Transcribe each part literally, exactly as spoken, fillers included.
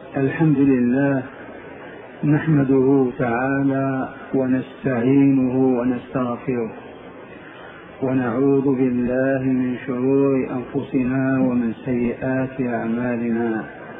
الحمد لله نحمده تعالى ونستعينه ونستغفره ونعوذ بالله من شرور أنفسنا ومن سيئات أعمالنا.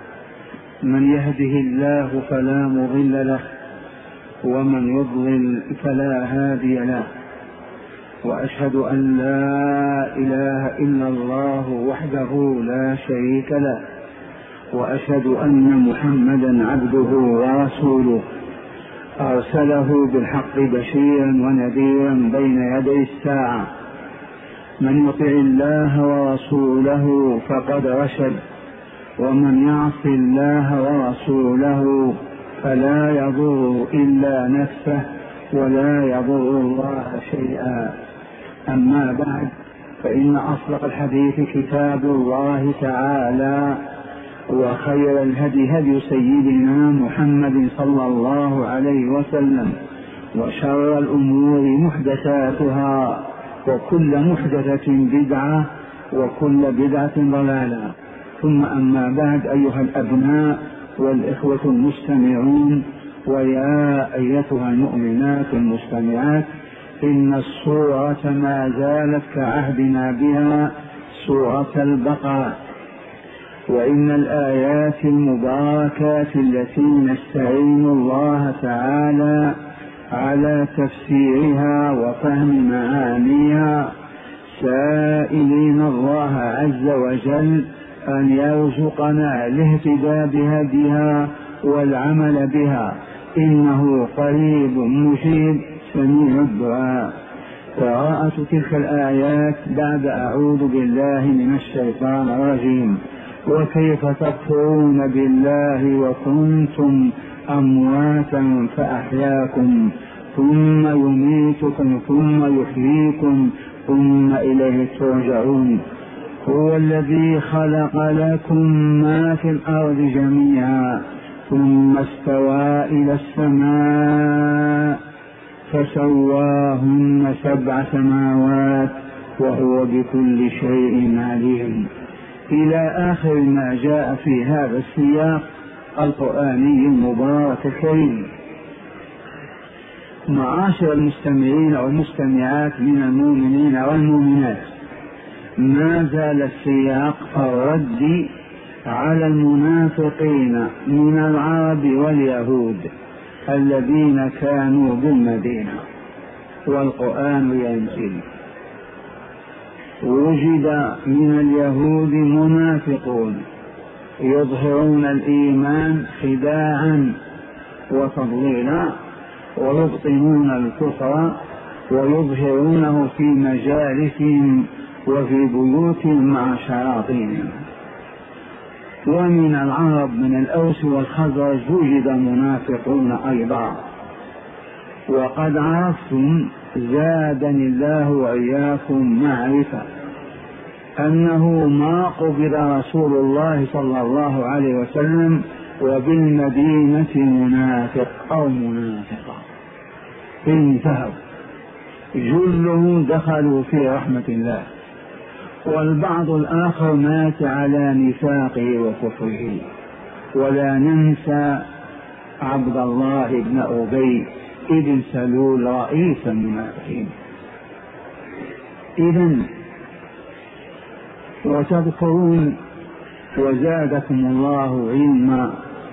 من يهده الله فلا مضل له ومن يضلل فلا هادي له، وأشهد أن لا إله إلا الله وحده لا شريك له، وأشهد أن محمدا عبده ورسوله أرسله بالحق بشيرا ونذيرا بين يدي الساعة. من يطع الله ورسوله فقد رشد، ومن يعص الله ورسوله فلا يضر إلا نفسه ولا يضر الله شيئا. أما بعد، فإن أصدق الحديث كتاب الله تعالى، وخير الهدي هدي سيدنا محمد صلى الله عليه وسلم، وشر الأمور محدثاتها، وكل محدثة بدعة، وكل بدعة ضلالة. ثم أما بعد، أيها الأبناء والإخوة المستمعون، ويا أيتها المؤمنات المستمعات، إن السورة ما زالت كعهدنا بها سورة البقرة، وإن الآيات المباركات التي نستعين الله تعالى على تفسيرها وفهم معانيها، سائلين الله عز وجل أن يرزقنا الاهتداء بهديها والعمل بها، إنه قريب مجيب سميع الدعاء. قراءة تلك الآيات بعد أعوذ بالله من الشيطان الرجيم: وكيف تكفرون بالله وكنتم أمواتا فأحياكم ثم يميتكم ثم يحييكم ثم إليه ترجعون. هو الذي خلق لكم ما في الأرض جميعا ثم استوى إلى السماء فسواهن سبع سماوات وهو بكل شيء عليم، إلى آخر ما جاء في هذا السياق القرآني المبارك الكريم. معاشر المستمعين والمستمعات من المؤمنين والمؤمنات، ما زال السياق الرد على المنافقين من العرب واليهود الذين كانوا بالمدينة والقرآن ينزل. وجد من اليهود منافقون يظهرون الإيمان خداعا وتضليلا، ويبطنون الكفر ويظهرونه في مجالسهم وفي بيوتهم مع شياطينهم. ومن العرب من الأوس والخزرج وجد منافقون أيضا. وقد عرفتم زادني الله وإياكم معرفة أنه ما قبل رسول الله صلى الله عليه وسلم وبالمدينة منافق أو منافقة، انتهوا، جلهم دخلوا في رحمة الله، والبعض الآخر مات على نفاقه وكفره. ولا ننسى عبد الله بن أبي ابن سلول رئيس المنافقين. إذن وتذكرون وزادكم الله علما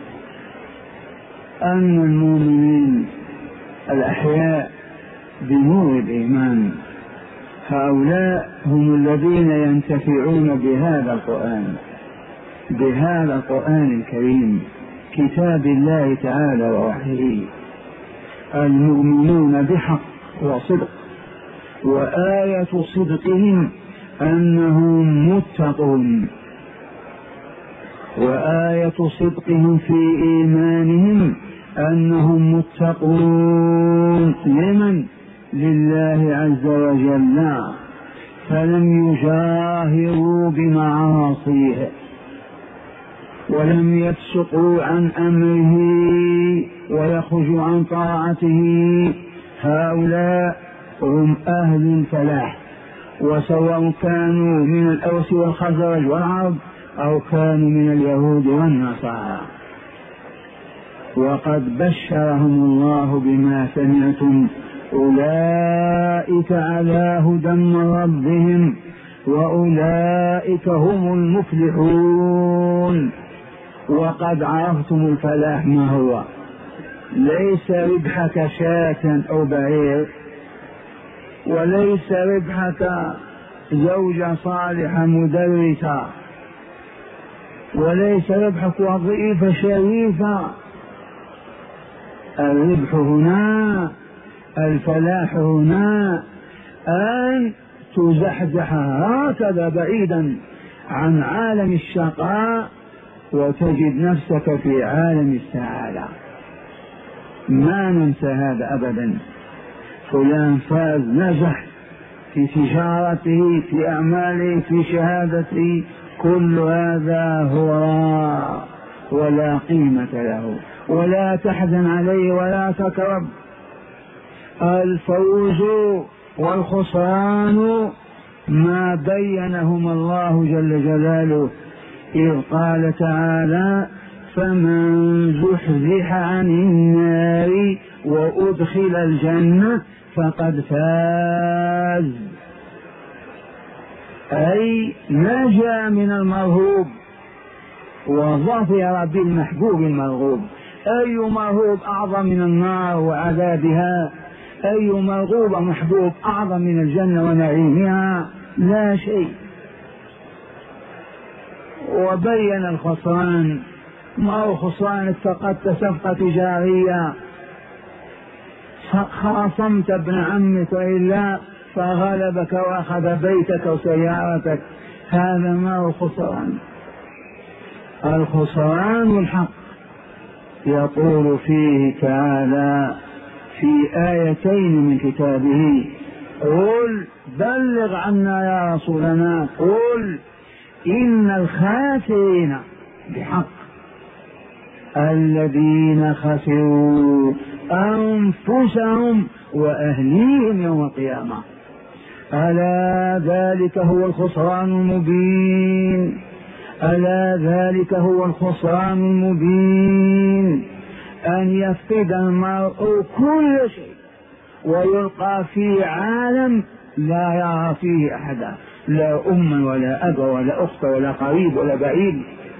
أن المؤمنين الأحياء بنور الإيمان هؤلاء هم الذين ينتفعون بهذا القرآن، بهذا القرآن الكريم، كتاب الله تعالى ووحيه، المؤمنون بحق وصدق. وآية صدقهم أنهم متقون، وآية صدقهم في إيمانهم أنهم متقون. لمن؟ لله عز وجل، فلم يجاهروا بمعاصيه ولم يفسقوا عن أمره ويخرجوا عن طاعته. هؤلاء هم أهل الفلاح، وسواء كانوا من الأوس والخزرج والعرب أو كانوا من اليهود والنصارى. وقد بشرهم الله بما سمعتم أولئك على هدى من ربهم وأولئك هم المفلحون. وقد عرفتم الفلاح ما هو، ليس ربحك شاة أو بعير، وليس ربحك زوجة صالحة مدرسة، وليس ربحك وظيفة شريفة. الربح هنا، الفلاح هنا، أن تزحزح هكذا بعيدا عن عالم الشقاء وتجد نفسك في عالم السعادة. ما ننسى هذا أبدا. فلان فاز، نجح في تجارته، في أعماله، في شهادته، كل هذا هو ولا قيمة له. ولا تحزن عليه ولا تكرب. الفوز والخسران ما بينهما الله جل جلاله إذ قال تعالى: فمن زحزح عن النار وأدخل الجنة فقد فاز، أي نجا من المرهوب وظفر بالمحبوب المرغوب. أي مرغوب أعظم من النار وعذابها؟ أي مرغوب محبوب أعظم من الجنة ونعيمها؟ لا شيء. وبين الخسران، ما هو خسران؟ اتخذت صفقة تجارية، خاصمت ابن عمك وإلا فغلبك وأخذ بيتك وسيارتك، هذا ما هو خسران. الخسران الحق يقول فيه تعالى في آيتين من كتابه: قل بلغ عنا يا رسولنا، قل إن الخاسرين بحق الذين خسروا أنفسهم وأهليهم يوم القيامة، ألا ذلك هو الخسران المبين، ألا ذلك هو الخسران المبين، أن يفقد المرء كل شيء ويلقى في عالم لا يرى فيه أحدا، لا أم ولا أب ولا أخت ولا قريب ولا بعيد.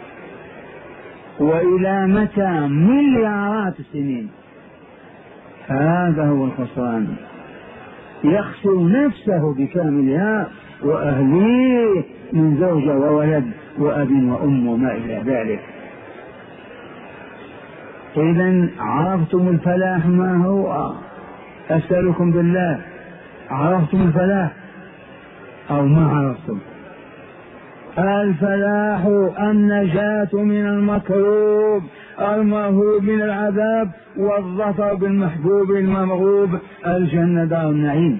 وإلى متى؟ مليارات السنين. هذا هو الخسران. يخسر نفسه بكاملها وأهليه من زوجة وولد وأب وأم وما إلى ذلك. إذن عرفتم الفلاح ما هو؟ أسألكم بالله، عرفتم الفلاح أو ما عرفتم؟ الفلاح النجاة من المكروب المرهوب من العذاب، والظفر بالمحبوب المرغوب، الجنة دار النعيم.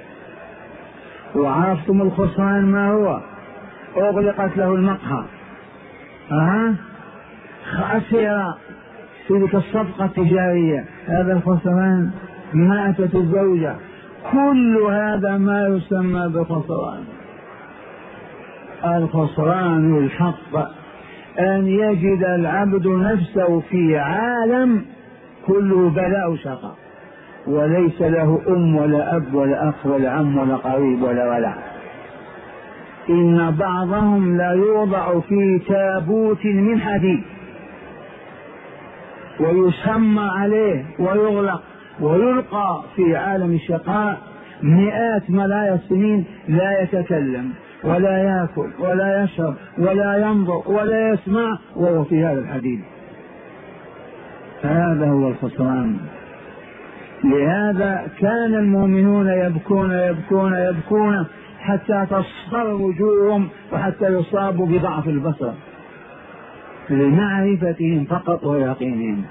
وعرفتم الخسران ما هو؟ أغلقت له المقهى، أه؟ خسر تلك الصفقة التجارية، هذا الخسران. ماتت الزوجة، كل هذا ما يسمى بخسران. الخسران الحق أن يجد العبد نفسه في عالم كله بلاء وشقاء، وليس له أم ولا أب ولا أخ ولا عم ولا قريب ولا ولع. إن بعضهم لا يوضع في تابوت من حديد ويسمى عليه ويغلق ويلقى في عالم الشقاء مئات ملايين السنين، لا يتكلم ولا يأكل ولا يشرب ولا ينظر ولا يسمع وهو في هذا الحديد. هذا هو الخسران. لهذا كان المؤمنون يبكون يبكون يبكون حتى تصفر وجوههم وحتى يصابوا بضعف البصر لمعرفتهم فقط ويقينهم.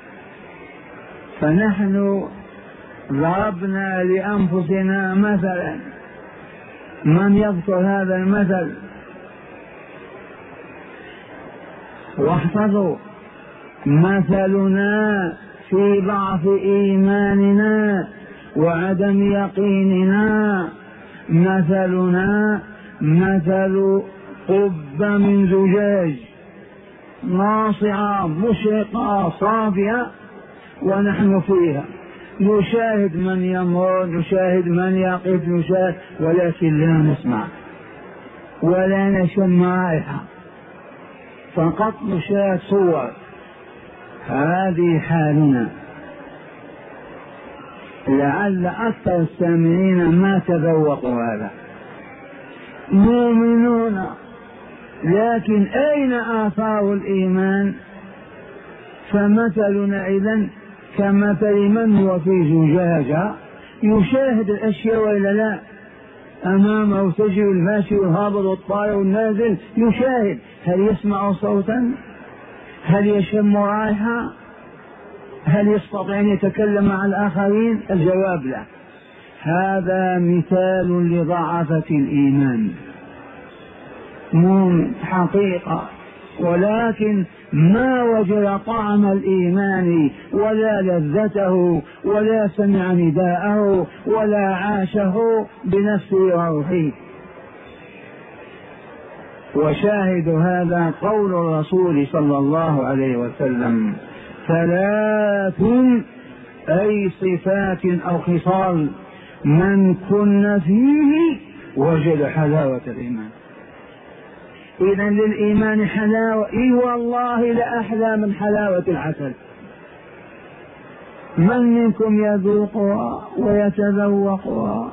فنحن ضربنا لأنفسنا مثلا، من يذكر هذا المثل؟ واحفظوا: مثلنا في ضعف إيماننا وعدم يقيننا، مثلنا مثل قبة من زجاج ناصعة مشرقة صافية، ونحن فيها، نشاهد من يمر، نشاهد من يقف، نشاهد، ولكن لا نسمع ولا نشم رائحة، فقط نشاهد صور. هذه حالنا. لعل أكثر السامعين ما تذوقوا هذا، مؤمنون، لكن أين آثار الإيمان؟ فمثلنا إذن كمثل من هو في زجاجة يشاهد الأشياء وإلا لا؟ أمامه تجري الماشي والهابط والطائر والنازل، يشاهد. هل يسمع صوتا؟ هل يشم رائحة؟ هل يستطيع أن يتكلم مع الآخرين؟ الجواب لا. هذا مثال لضعفة الإيمان، مؤمن حقيقة، ولكن ما وجد طعم الإيمان ولا لذته ولا سمع نداءه ولا عاشه بنفسه وروحه. وشاهد هذا قول الرسول صلى الله عليه وسلم: ثلاث، أي صفات أو خصال، من كن فيه وجد حلاوة الإيمان. إذن للإيمان حلاوة، إي والله لأحلى من حلاوة العسل. من منكم يذوقها ويتذوقها؟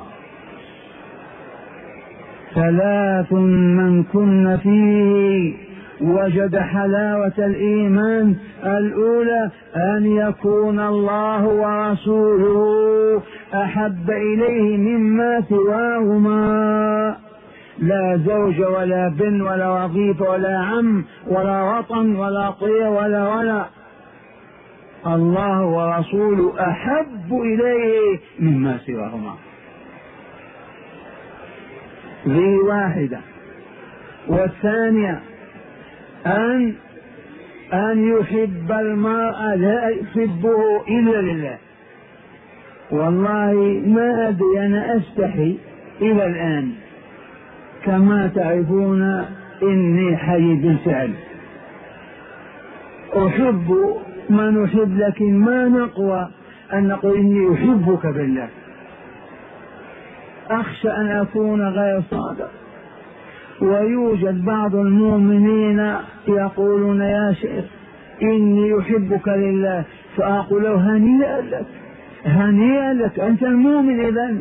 ثلاث من كن فيه وجد حلاوة الإيمان. الأولى أن يكون الله ورسوله أحب إليه مما سواهما، لا زوج ولا بن ولا وظيفة ولا عم ولا وطن ولا طير ولا ولا، الله ورسوله أحب إليه مما سواهما. ذي واحدة. والثانية أن أن يحب المرء لا يحبه إلا لله. والله ما أدري، أنا أستحي إلى الآن، كما تعرفون إني حي بالفعل، أحب ما نحب، لكن ما نقوى أن نقول إني أحبك بالله. أخشى أن أكون غير صادق. ويوجد بعض المؤمنين يقولون: يا شيخ إني أحبك لله، فأقول له: هنيئا لك، هنيئا لك، أنت المؤمن إذن،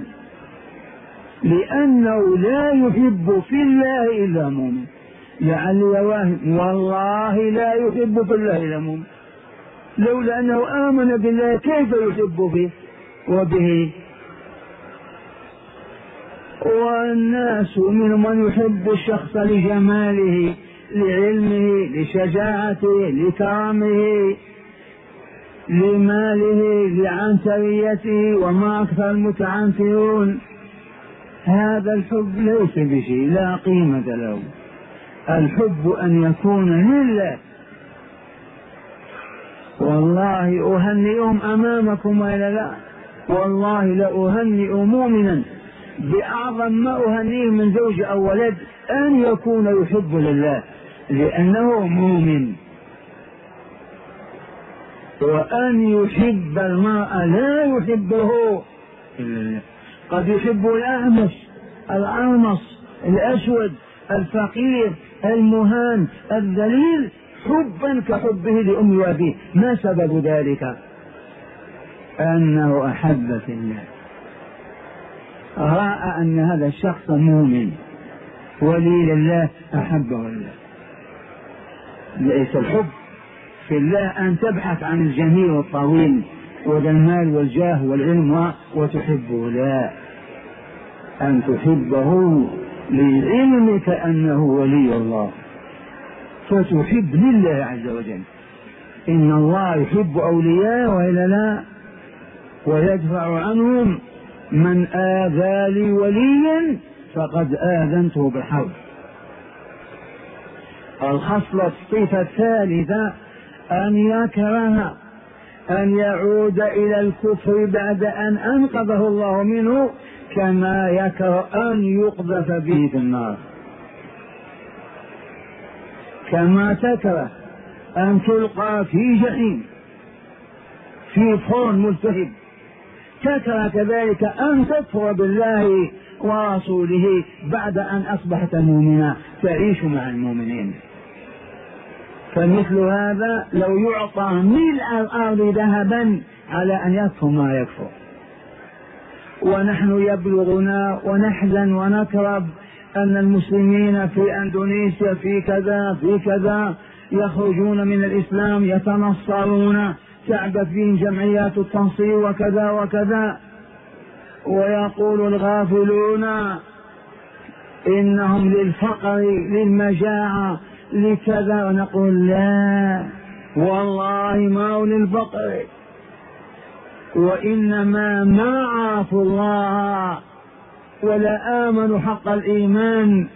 لأنه لا يحب في الله إلا مؤمن. لعلي واهم، والله لا يحب في الله إلا مؤمن، لولا أنه آمن بالله كيف يحب به وبه؟ والناس منهم من يحب الشخص لجماله، لعلمه، لشجاعته، لكرمه، لماله، لعنتريته، وما أكثر المتعنترون. هذا الحب ليس بشيء، لا قيمة له. الحب أن يكون لله. والله أهنئهم أمامكم وإلا لا؟ والله لأهنئ مؤمنا بأعظم ما أهنئه من زوج أو ولد، أن يكون يحب لله، لأنه مؤمن. وأن يحب المرء لا يحبه إلا الله. قد يحب الأعمش، الأعمص، الأسود، الفقير، المهان، الذليل، حبا كحبه لأم وأبيه. ما سبب ذلك؟ أنه أحب في الله، رأى أن هذا الشخص مؤمن ولي لله، أحبه الله. ليس الحب في الله أن تبحث عن الجميل والطويل وذا المال والجاه والعلم وتحبه، لا، أن تحبه لعلمك أنه ولي الله، فتحب لله عز وجل. إن الله يحب أولياء وإلا لا، ويدفع عنهم من آذى لي وليا فقد آذنته بالحرب. الخصلة الصفة الثالثة أن يكره أن يعود إلى الكفر بعد أن أنقذه الله منه، كما يكره أن يقذف به في النار، كما تكره أن تلقى في جحيم. في فرن ملتهب، تكره كذلك أن تكفر بالله ورسوله بعد أن أصبحت مؤمنا تعيش مع المؤمنين. فمثل هذا لو يعطى ملء الأرض ذهبا على أن يكفر ما يكفر. ونحن يبلغنا ونحزن ونكرب أن المسلمين في أندونيسيا في كذا في كذا يخرجون من الإسلام يتنصرون، تعبث فيهم جمعيات التنصير وكذا وكذا، ويقول الغافلون إنهم للفقر للمجاعة لكذا، ونقول لا والله ما هو للفقر، وإنما ما عرفوا الله ولا آمنوا حق الإيمان.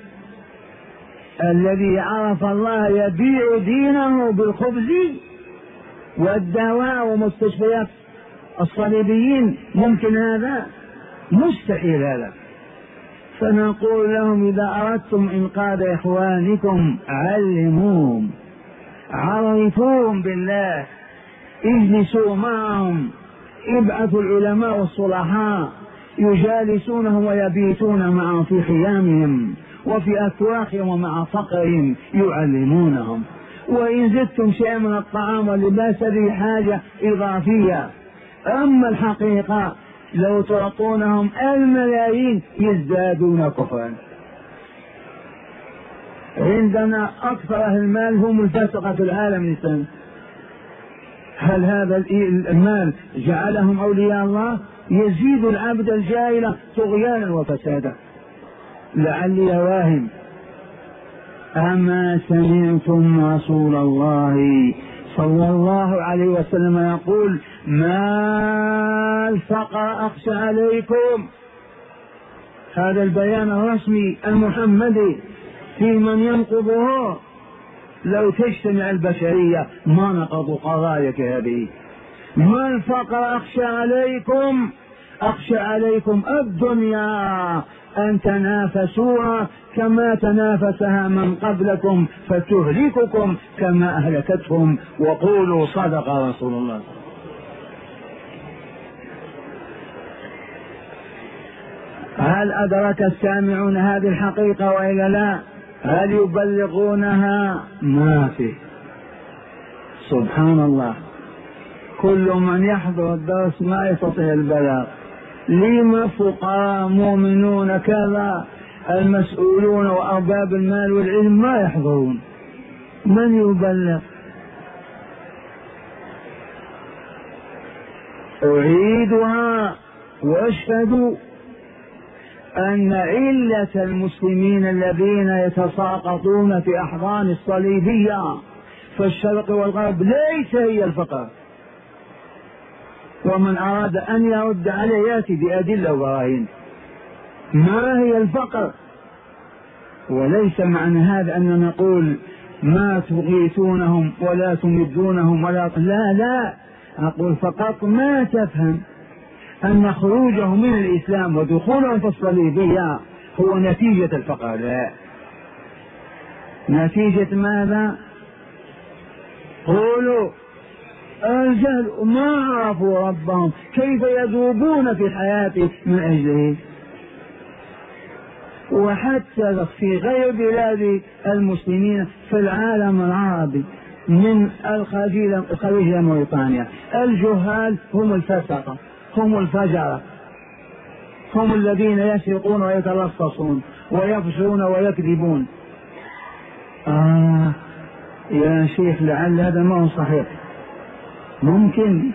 الذي عرف الله يبيع دينه بالخبز والدواء ومستشفيات الصليبيين، ممكن هذا؟ مستحيل هذا. فنقول لهم إذا أردتم إنقاذ إخوانكم علموهم، عرفوهم بالله، اجلسوا معهم، ابعثوا العلماء والصلحاء يجالسونهم ويبيتون معهم في خيامهم وفي أسواقهم ومع فقرهم يعلمونهم. وإن زدتم شيئا من الطعام واللباس هذه حاجة إضافية. أما الحقيقة لو تعطونهم الملايين يزدادون كفرا. عندنا أكثر أهل المال هم الفاسقة في العالم الإسلامي. هل هذا المال جعلهم أولياء الله؟ يزيد العبد الجاهل طغيانا وفسادا. لعلي واهم. أما سمعتم رسول الله صلى الله عليه وسلم يقول ما الفقر أخشى عليكم؟ هذا البيان الرسمي المحمدي في من ينقضه. لو تجتمع البشرية ما نقضوا قضاياك هذه. ما الفقر أخشى عليكم؟ أخشى عليكم الدنيا أن تنافسوها كما تنافسها من قبلكم فتهلككم كما أهلكتهم، وقولوا صدق رسول الله. هل أدرك السامعون هذه الحقيقة وإلا لا؟ هل يبلغونها؟ ما في. سبحان الله، كل من يحضر الدرس ما يستطيع البلاغ. لما فقراء مؤمنون كذا المسؤولون وأرباب المال والعلم ما يحضرون؟ من يبلغ؟ أعيدها واشهدوا أن علة المسلمين الذين يتساقطون في أحضان الصليبية في الشرق والغرب ليس هي الفقر. ومن أراد أن يرد عليه يأتي بأدلة وبراهين. ما هي الفقر؟ وليس معنى هذا أن نقول ما تغيثونهم ولا تمدونهم ولا لا لا، أقول فقط ما تفهم أن خروجهم من الإسلام ودخولهم في الصليبية هو نتيجة الفقر. لا، نتيجة ماذا؟ قولوا الجهل، ما عرفوا ربهم، كيف يذوبون في الحياة من أجله. وحتى في غير بلاد المسلمين في العالم العربي من الخليج لموريتانيا الجهال هم الفسقة، هم الفجرة، هم الذين يسرقون ويتلصصون ويفجرون ويكذبون. آه يا شيخ لعل هذا ما هو صحيح. ممكن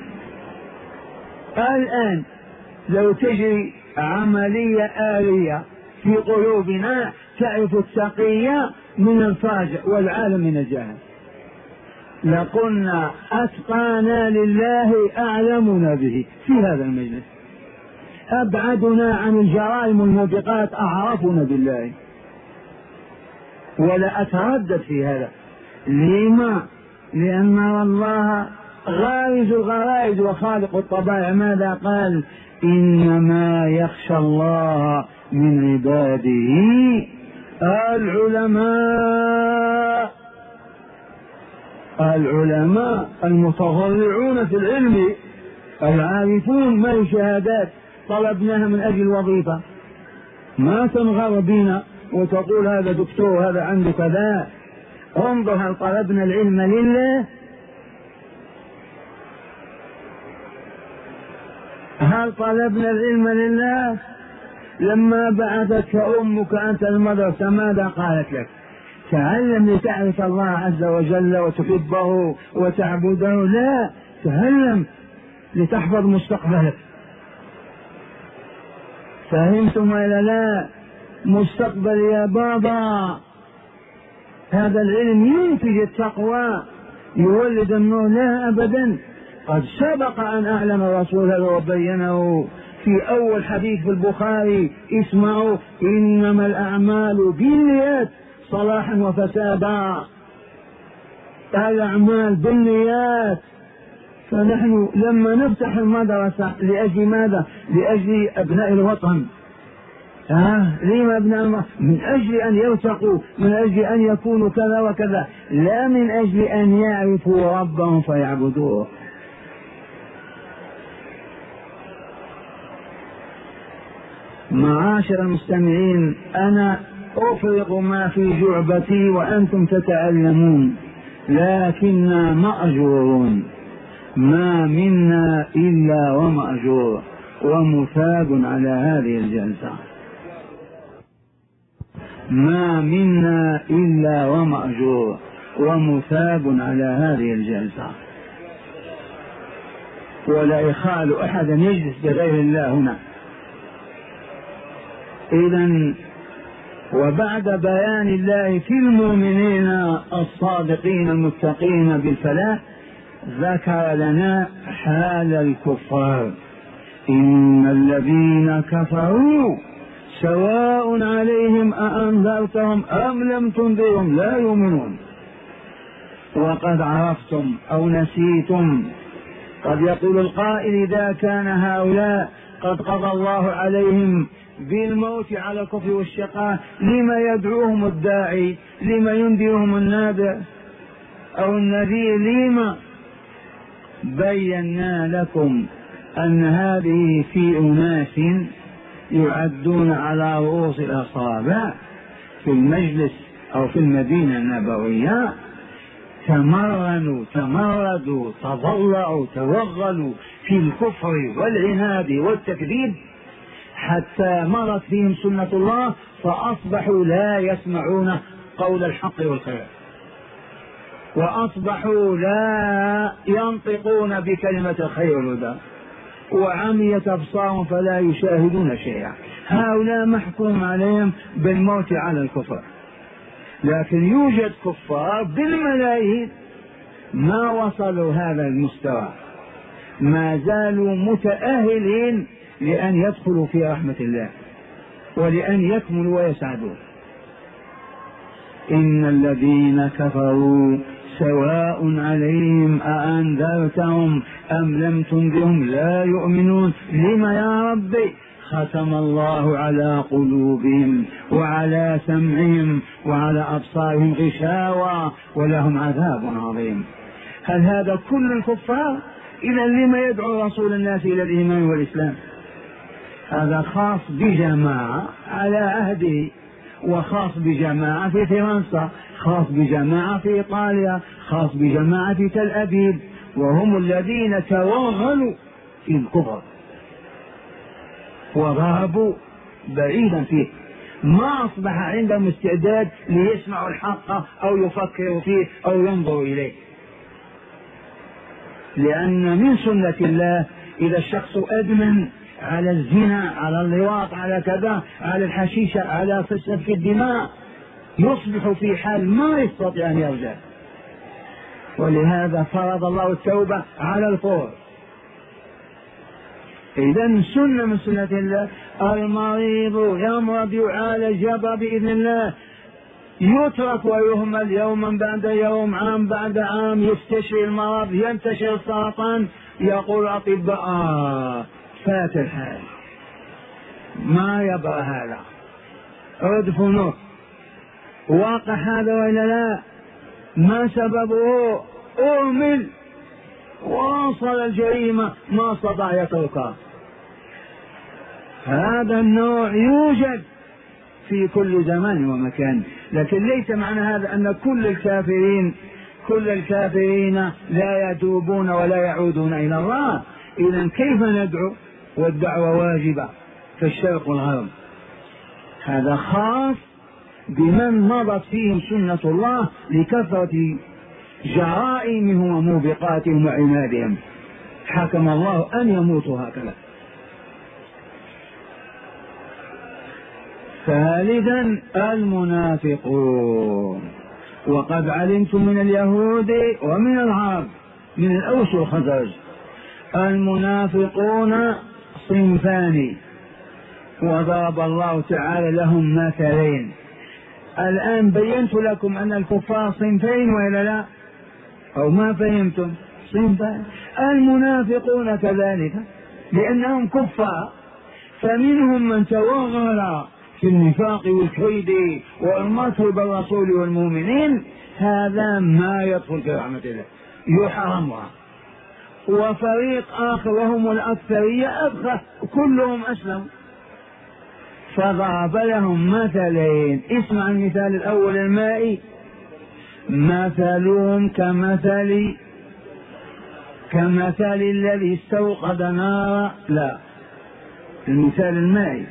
الآن لو تجري عملية آلية في قلوبنا تعرف التقية من الفاجر والعالم من الجاهل، لقلنا أتقانا لله أعلمنا به في هذا المجلس، أبعدنا عن الجرائم الموبقات أعرفنا بالله. ولا أتردد في هذا. لما؟ لأن الله غارز الغرائز وخالق الطبائع. ماذا قال؟ إنما يخشى الله من عباده العلماء. العلماء المتضرعون في العلم العارفون ما هي شهادات طلبناها من أجل وظيفة، ما تنغر بنا وتقول هذا دكتور هذا عنده كذا. انظر هل طلبنا العلم لله؟ هل طلبنا العلم لله؟ لما بعثتك أمك أنت المدرسة ماذا قالت لك؟ تعلم لتعرف الله عز وجل وتحبه وتعبده؟ لا، تعلم لتحفظ مستقبلك. فهمتم ولا لا؟ مستقبل يا بابا. هذا العلم ينتج التقوى يولد النور؟ لا أبدا. قد سبق أن أعلم الرسول هذا وبينه في أول حديث في البخاري. اسمعوا: إنما الأعمال بالنيات صلاحا وفسادا. الأعمال بالنيات. فنحن لما نفتح المدرسة لأجل ماذا؟ لأجل أبناء الوطن. آه لما أبناء الوطن؟ من أجل أن يرتقوا، من أجل أن يكونوا كذا وكذا، لا من أجل أن يعرفوا ربهم فيعبدوه. معاشر المستمعين، أنا أفرغ ما في جعبتي وأنتم تتعلمون، لكننا مأجورون، ما منا إلا ومأجور ومثاب على هذه الجلسة. ما منا إلا ومأجور ومثاب على هذه الجلسة. ولا يخال أحد يجلس بغير الله هنا. إذن وبعد بيان الله في المؤمنين الصادقين المتقين بالفلاح، ذكر لنا حال الكفار. إن الذين كفروا سواء عليهم أأنذرتهم أم لم تنذرهم لا يؤمنون. وقد عرفتم أو نسيتم. قد يقول القائل: إذا كان هؤلاء قد قضى الله عليهم بالموت على الكفر والشقاء، لما يدعوهم الداعي؟ لما ينذرهم النادى أو النذير؟ لما؟ بينا لكم أن هذه في أناس يعدون على رؤوس الأصابع في المجلس أو في المدينة النبوية، تمرنوا تمردوا تضلعوا توغلوا في الكفر والعناد والتكذيب، حتى مرت فيهم سنة الله فأصبحوا لا يسمعون قول الحق والخير، وأصبحوا لا ينطقون بكلمة الخير والهدى، وعميت أبصارهم فلا يشاهدون شيئا. هؤلاء محكوم عليهم بالموت على الكفر. لكن يوجد كفار بالملايين ما وصلوا هذا المستوى، ما زالوا متأهلين لأن يدخلوا في رحمة الله ولأن يكملوا ويسعدوا. إن الذين كفروا سواء عليهم أأنذرتهم أم لم تنذرهم لا يؤمنون. لما يا ربي؟ ختم الله على قلوبهم وعلى سمعهم وعلى أبصارهم غشاوة ولهم عذاب عظيم. هل هذا كل الكفار؟ إذا لما يدعو رسول الناس إلى الإيمان والإسلام؟ هذا خاص بجماعة على عهده، وخاص بجماعة في فرنسا، خاص بجماعة في إيطاليا، خاص بجماعة في تل أبيب، وهم الذين توغلوا في الكفر وذهبوا بعيدا فيه، ما أصبح عندهم استعداد ليسمعوا الحق أو يفكروا فيه أو ينظروا إليه. لأن من سنة الله إذا الشخص أدمن على الزنا، على اللواط، على كذا، على الحشيشة، على سفك الدماء، يصبح في حال ما يستطيع أن يرجع. ولهذا فرض الله التوبة على الفور. إذن سنة من سنة الله. المريض يمرض يعالج يبرأ بإذن الله، يترك ويهمل يوما بعد يوم، عام بعد عام، يستشفي المرض، ينتشر السرطان، يقول الأطباء آه فات الحال، ما يبرأ هذا، ادفنوه. واقع هذا ولا لا؟ ما سببه؟ أهمل واصل الجريمة ما استطاع يتركها. هذا النوع يوجد في كل زمان ومكان، لكن ليس معنى هذا أن كل الكافرين كل الكافرين لا يتوبون ولا يعودون إلى الله. إذن كيف ندعو والدعوة واجبة في الشرق والغرب؟ هذا خاص بمن مضت فيهم سنة الله لكثرة جرائمهم وموبقاتهم وعنادهم، حكم الله أن يموتوا هكذا. ثالثا المنافقون، وقد علمتم من اليهود ومن العرب من الأوس والخزرج المنافقون صنفان، وضرب الله تعالى لهم مثلين. الآن بينت لكم أن الكفار صنفين وإلا لا؟ أو ما فهمتم؟ صنفان. المنافقون كذلك لأنهم كفار، فمنهم من توغل في النفاق والكيد والمكر بالرسول والمؤمنين، هذا ما يدخل في رحمة الله، يحرمها. وفريق آخر وهم الأكثرية أبخى كلهم أسلم، فضرب لهم مثلين. اسمع المثال الأول المائي، مثلهم كمثل كمثل الذي استوقد نارا. لا، المثال المائي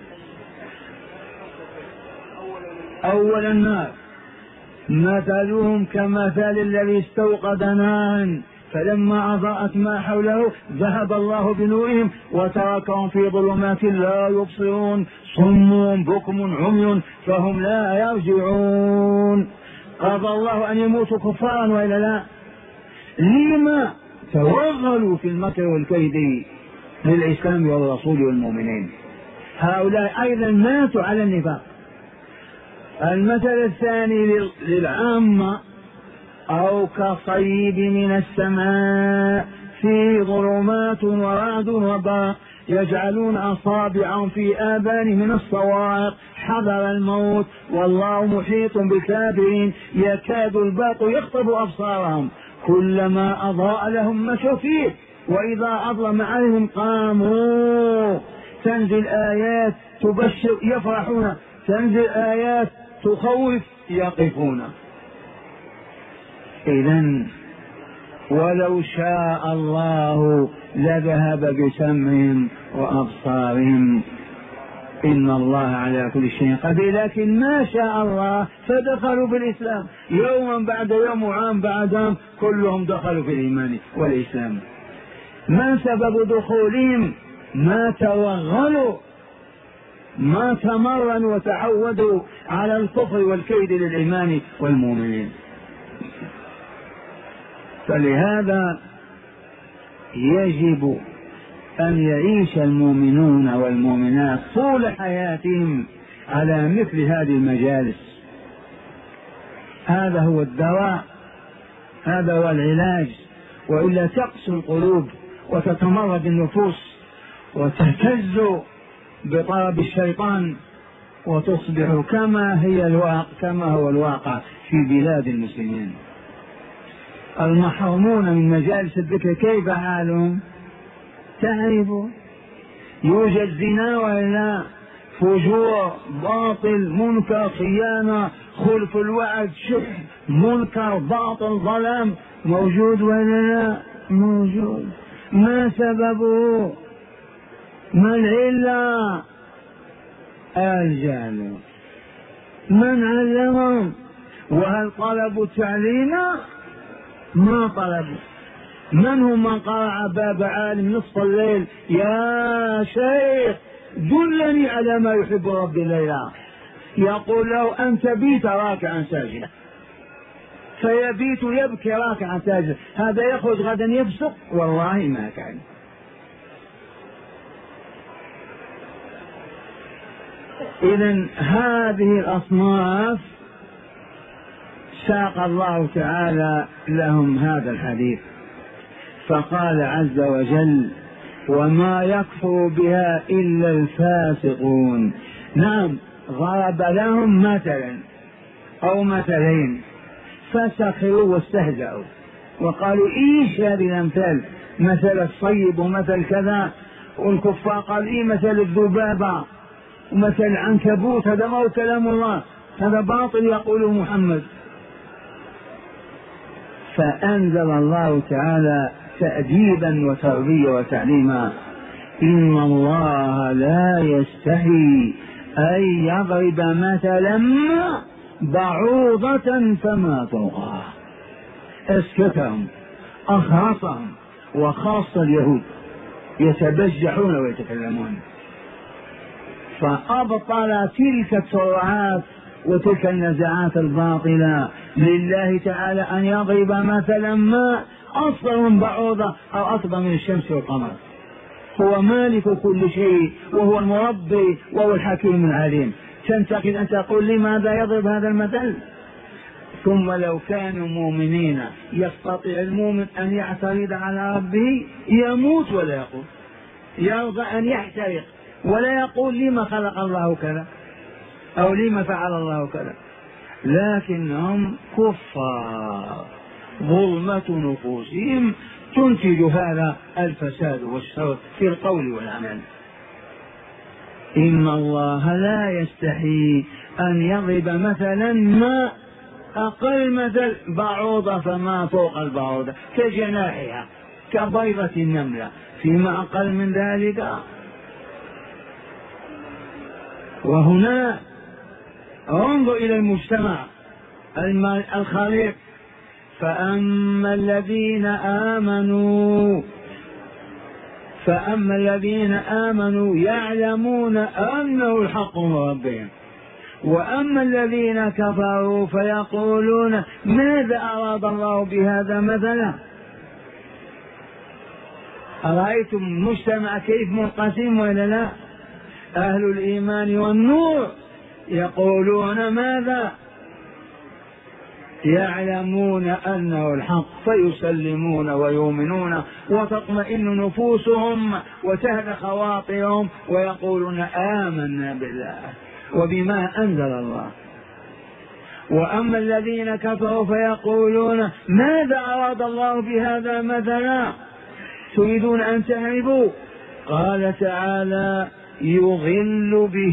أول النار، مثلهم كمثل الذي استوقد نارا فلما أضاءت ما حوله ذهب الله بنورهم وتركهم في ظلمات لا يبصرون صم بكم عمي فهم لا يرجعون. قضى الله أن يموتوا كفارا وإلا لا؟ لما توغلوا في المكر والكيد للإسلام والرسول والمؤمنين. هؤلاء أيضا ماتوا على النفاق. المثل الثاني للعامة، أو كصيب من السماء في ظلمات ورعد وبرق يجعلون أصابعهم في آذان من الصواعق حذر الموت والله محيط بالكافرين يكاد البرق يخطف أبصارهم كلما أضاء لهم مشوا فيه وإذا أظلم عليهم قاموا. تنزل آيات تبشر يفرحون، تنزل آيات تخوف يقفون. إذن ولو شاء الله لذهب بسمعهم وأبصارهم، إن الله على كل شيء قدير، لكن ما شاء الله فدخلوا بالإسلام يوما بعد يوم وعام بعد عام، كلهم دخلوا في الإيمان والإسلام. ما سبب دخولهم؟ ما توغلوا، ما تمرنوا وتعودوا على الكفر والكيد للإيمان والمؤمنين. فلهذا يجب أن يعيش المؤمنون والمؤمنات طول حياتهم على مثل هذه المجالس. هذا هو الدواء، هذا هو العلاج، وإلا تقسو القلوب وتتمرد النفوس وتهتز بطرب الشيطان وتصبح كما هي الواقع كما هو الواقع في بلاد المسلمين. المحرومون من مجالس الذكر كيف حالهم؟ تعرفوا، يوجد زنا ولا فجور باطل منكر خيانة خلف الوعد شح منكر باطل ظلام موجود ولا لا؟ موجود. ما سببه؟ ما العلة؟ الجهل. من علمهم؟ وهل طلبوا التعليم؟ ما طلبوا. من هم من قرع باب عالم نصف الليل يا شيخ دلني على ما يحب ربي الليلة، يقول له أنت بيت راكعا ساجدا، فيبيت يبكي راكعا ساجدا، هذا يخرج غدا يفسق؟ والله ما كان. إذن هذه الأصناف ساق الله تعالى لهم هذا الحديث، فقال عز وجل وما يكفر بها إلا الفاسقون. نعم، ضرب لهم مثلا أو مثلين فسخروا واستهزأوا وقالوا إيش هذه الأمثال، مثل الصيب ومثل كذا، والكفار قال إيه مثل الذبابة ومثل العنكبوت، هذا ما هو كلام الله، هذا باطل يقوله محمد. فأنزل الله تعالى تأديبا وتربية وتعليما: إن الله لا يستحي أن يضرب مثلا بعوضة فما فوقها. اسكتهم، أخرصهم، وخاصة اليهود يتبجحون ويتكلمون، فأبطل تلك الترعات وتلك النزعات الباطلة لله تعالى أن يضرب مثلا ما أصغر من بعوضة أو أكبر من الشمس والقمر. هو مالك كل شيء، وهو المربي، وهو الحكيم العليم. تنتقد أن تقول لماذا يضرب هذا المثل؟ ثم لو كانوا مؤمنين يستطيع المؤمن أن يعترض على ربه، يموت ولا يقول، يرضى أن يحترق ولا يقول لما خلق الله كذا أو لما فعل الله كذا، لكنهم كفار، ظلمة نفوسهم تنتج هذا الفساد والشر في القول والعمل. إن الله لا يستحي أن يضرب مثلا ما أقل مثل بعوضة فما فوق البعوضة كجناحها كبيضة النملة، فيما أقل من ذلك. وهنا انظر إلى المجتمع الخليق: فأما الذين آمنوا فأما الذين آمنوا يعلمون أنه الحق من ربهم، وأما الذين كفروا فيقولون ماذا أراد الله بهذا مثلا. أرأيتم المجتمع كيف منقسم ولا لا؟ أهل الإيمان والنور يقولون ماذا؟ يعلمون أنه الحق فيسلمون ويؤمنون وتطمئن نفوسهم وتهدى خواطرهم ويقولون آمنا بالله وبما أنزل الله. وأما الذين كفروا فيقولون ماذا أراد الله بهذا مثلا، تريدون أن تهربوا. قال تعالى: يضل به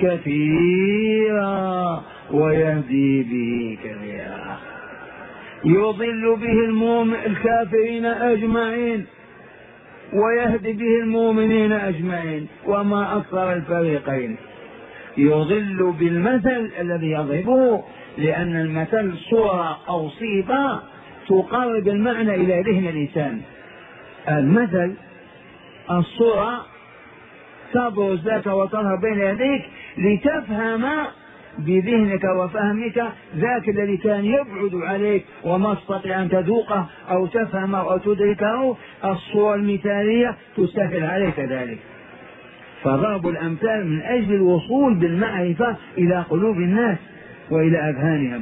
كثيرا ويهدي به كثيرا. يضل به المؤمن الكافرين أجمعين ويهدي به المؤمنين أجمعين، وما أكثر الفريقين. يضل بالمثل الذي يضربه، لأن المثل صورة أو صيغة تقرب المعنى إلى ذهن الإنسان. المثل الصورة تبرز لك وتظهر بين يديك لتفهم بذهنك وفهمك ذاك الذي كان يبعد عليك وما استطيع أن تذوقه أو تفهمه أو تدركه. الصورة المثالية تسهل عليك ذلك. فضرب الأمثال من أجل الوصول بالمعرفة إلى قلوب الناس وإلى أذهانهم.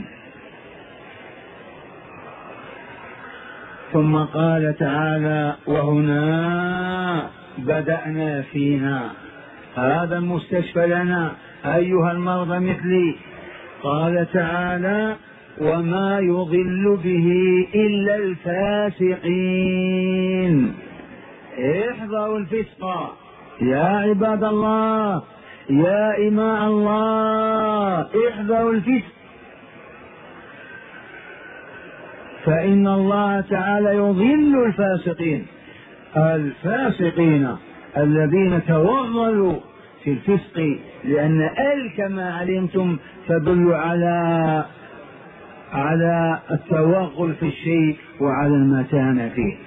ثم قال تعالى: وهنا بدأنا فينا، هذا المستشفى لنا أيها المرضى مثلي. قال تعالى: وما يضل به إلا الفاسقين. احذروا الفسق يا عباد الله، يا إماء الله، احذروا الفسق، فإن الله تعالى يضل الفاسقين. الفاسقين الذين توغلوا في الفسق، لأن ال كما علمتم تدل على على التوغل في الشيء وعلى المتانة فيه.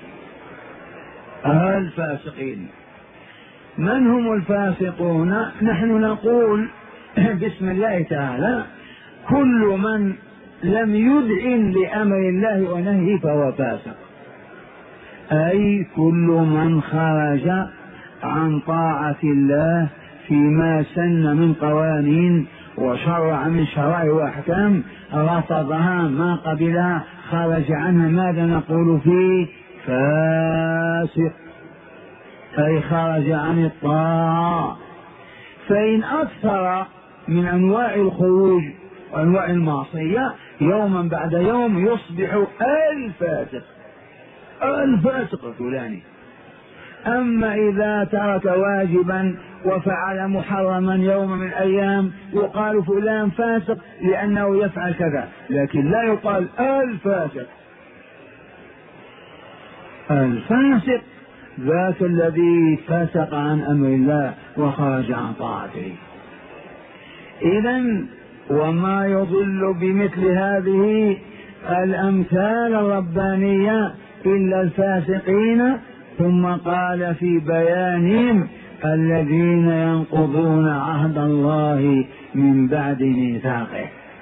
الفاسقين من هم الفاسقون؟ نحن نقول بسم الله تعالى: كل من لم يذعن لأمر الله ونهيه فهو فاسق، أي كل من خرج عن طاعة الله فيما سن من قوانين وشرع من شرائع وأحكام، رفضها ما قبلها، خرج عنها. ماذا نقول فيه؟ فاسق، أي خرج عن الطاعة. فإن أكثر من أنواع الخروج وأنواع المعصية يوما بعد يوم يصبح الفاسق، الفاسق الفلاني. أما إذا ترك واجبا وفعل محرما يوم من الأيام يقال فلان فاسق لأنه يفعل كذا، لكن لا يقال الفاسق. الفاسق ذاك الذي فسق عن أمر الله وخرج عن طاعته. إذن وما يضل بمثل هذه الأمثال الربانية إلا الفاسقين. ثم قال في بيانهم الذين ينقضون عهد الله من بعد ميثاقه.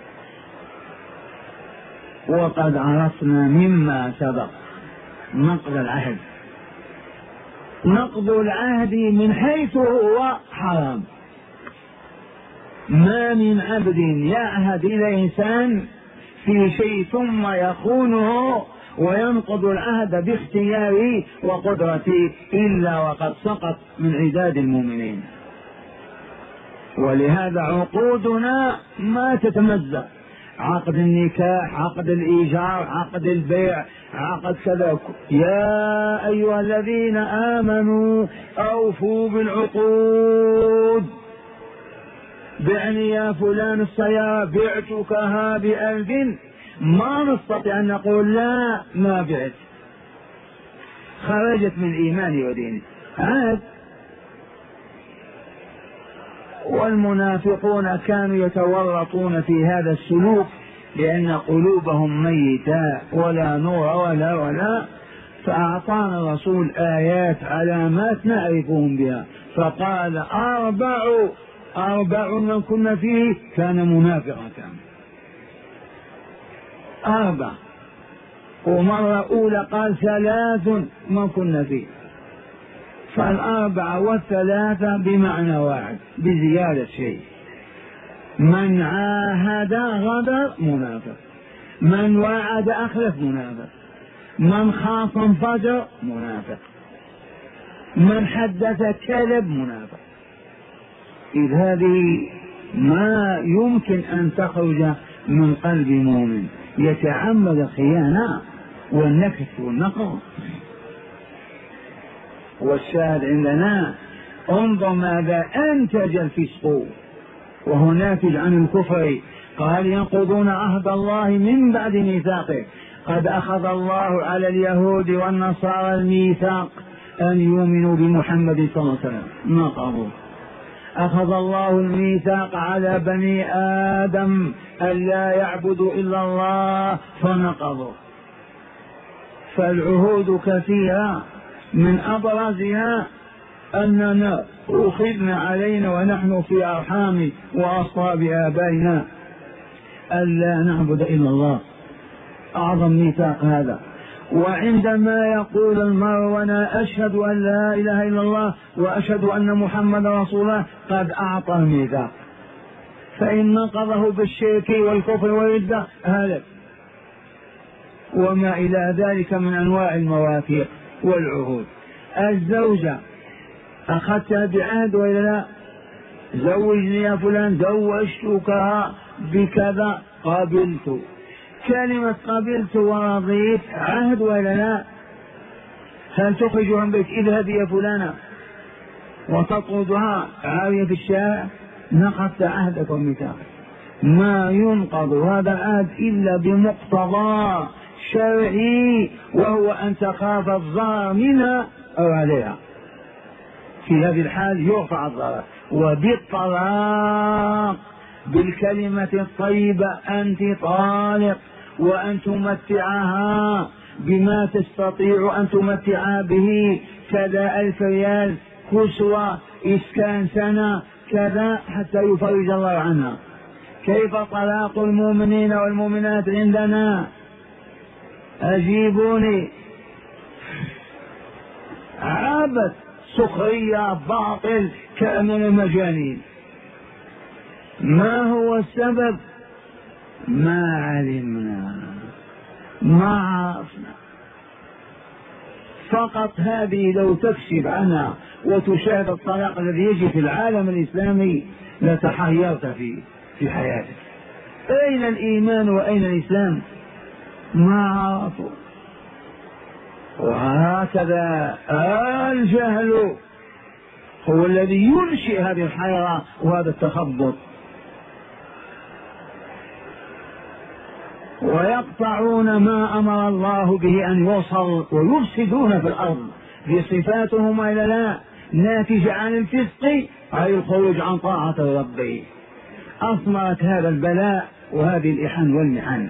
وقد عرفنا مما سبق نقض العهد. نقض العهد من حيث هو حرام. ما من عبد يعهد إلى إنسان في شيء ثم يخونه وينقض العهد باختياره وقدرته إلا وقد سقط من عداد المؤمنين. ولهذا عقودنا ما تتمزق، عقد النكاح، عقد الإيجار، عقد البيع، عقد كذا. يا أيها الذين آمنوا أوفوا بالعقود. بعني يا فلان السيارة بعتكها بألف، ما نستطيع أن نقول لا ما بعت، خرجت من إيماني وديني عاد. والمنافقون كانوا يتورطون في هذا السلوك لأن قلوبهم ميتة ولا نور ولا ولا فأعطانا الرسول آيات علامات نعرفهم بها، فقال أربع أربع من كنا فيه كان منافقا. كان أربع، ومرة أولى قال ثلاث من كنا فيه، فالأربعة والثلاثة بمعنى واحد بزيادة شيء. من عاهد غدر منافق، من وعد أخلف منافق، من خاصم فجر منافق، من حدث كذب منافق. إذ هذه ما يمكن أن تخرج من قلب مؤمن يتعمد الخيانة والنكث والنقض. والشاهد عندنا انظر ماذا أنتج الفسق وهو ناتج عن الكفر. قال ينقضون عهد الله من بعد ميثاقه. قد أخذ الله على اليهود والنصارى الميثاق أن يؤمنوا بمحمد صلى الله عليه وسلم، نقضوا. أخذ الله الميثاق على بني آدم أن لا يعبدوا إلا الله فنقضوا. فالعهود كثيرة، من أبرزها أننا أخذنا علينا ونحن في أرحام وأصحاب آبائنا ألا نعبد إلا الله، أعظم ميثاق هذا. وعندما يقول المرء وانا أشهد أن لا إله إلا الله وأشهد أن محمد رسول الله قد أعطى الميثاق، فإن نقضه بالشرك والكفر والردة هلك، وما إلى ذلك من أنواع المواثيق والعهود. الزوجة أخذتها بعهد وإلا لا؟ زوجني يا فلان، زوجتكها بكذا، قبلت. كلمة قبلت ورضيت عهد ولا لا؟ هل تخرج عن بيت اذهب يا فلانة وتطردها عارية في الشارع؟ نقضت عهدك وميثاقك. ما ينقض هذا العهد إلا بمقتضى شرعي، وهو أن تخاف الضرر منها أو عليها. في هذه الحال يرفع الضرر. وبالطلاق بالكلمة الطيبة أنت طالق، وأن تمتعها بما تستطيع أن تمتعها به، كذا ألف ريال، كسوة، إسكان سنة، كذا، حتى يفرج الله عنها. كيف طلاق المؤمنين والمؤمنات عندنا؟ أجيبوني. عبث، سخرية، باطل، كأمن المجانين. ما هو السبب؟ ما علمنا، ما عرفنا. فقط هذه لو تكشف عنها وتشاهد الطلاق الذي يجري في العالم الإسلامي لتحيرت في في حياتك. أين الإيمان وأين الإسلام؟ ما عرفوا. وهكذا الجهل هو الذي ينشئ هذه الحيرة وهذا التخبط. ويقطعون ما أمر الله به أن يوصل ويفسدون في الأرض بصفاتهم إلى لا ناتجة عن الفسق أي الخروج عن طاعة ربه. أثمرت هذا البلاء وهذه الإحن والمحن.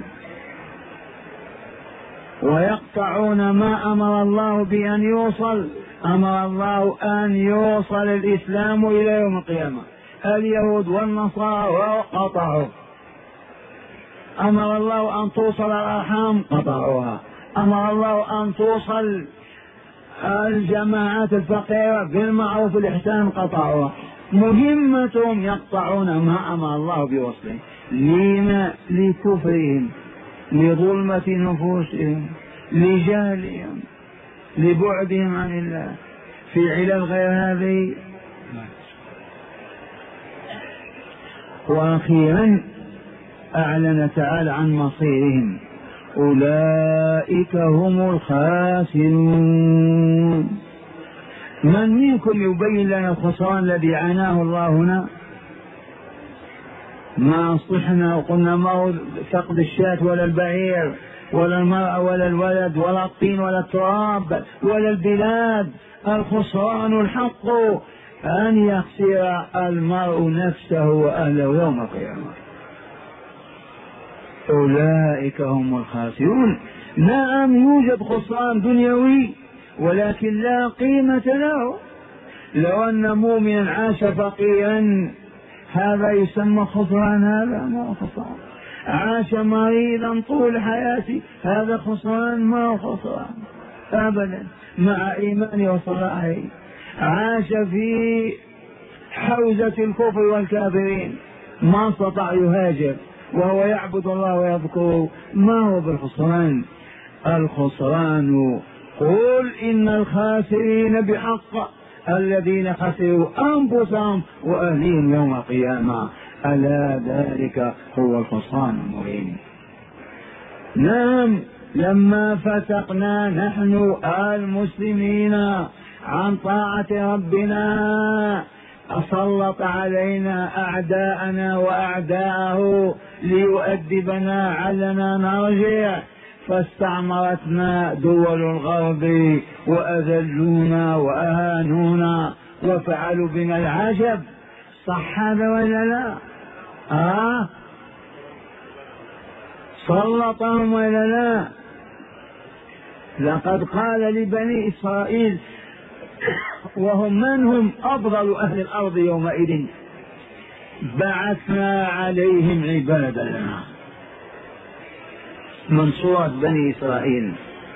ويقطعون ما أمر الله به أن يوصل. أمر الله أن يوصل الإسلام إلى يوم القيامة. اليهود والنصارى قطعوا. أمر الله أن توصل الأرحام قطعوها. أمر الله أن توصل الجماعات الفقيرة بالمعروف والإحسان قطعوها. مهمتهم يقطعون ما أمر الله بوصله. لما؟ لكفرهم، لظلمة نفوسهم، لجهلهم، لبعدهم عن الله. في علل غير هذه. وأخيرا أعلن تعالى عن مصيرهم. أولئك هم الخاسرون. من منكم يبين لنا الخسران الذي عناه الله هنا؟ ما أصلحنا وقلنا ما هو فقد الشاة ولا البعير ولا المرأة ولا الولد ولا الطين ولا التراب ولا البلاد. الخسران الحق أن يخسر المرء نفسه وأهله يوم القيامة. أولئك هم الخاسرون. نعم يوجد خسران دنيوي ولكن لا قيمة له. لو أن مؤمنا عاش فقيرا هذا يسمى خسران؟ هذا ما هو خسران. عاش مريضا طول حياته هذا خسران؟ ما هو خسران أبدا مع إيمانه وصلاحه. عاش في حوزة الكفر والكافرين ما استطاع يهاجر وهو يعبد الله ويذكره، ما هو بالخسران؟ الخسران قل إن الخاسرين بحق الذين خسروا أنفسهم وأهليهم يوم القيامة ألا ذلك هو الخسران المبين. نعم لما فتقنا نحن المسلمين عن طاعة ربنا أسلط علينا أعداءنا وأعداءه ليؤدبنا علنا نرجع، فاستعمرتنا دول الغرب وأذلونا وأهانونا وفعلوا بنا العجب. صح هذا ولا لا؟ آه سلطهم ولا لا؟ لقد قال لبني إسرائيل وهم من هم أفضل أهل الأرض يومئذ بعثنا عليهم عبادا لنا من سورة بني إسرائيل.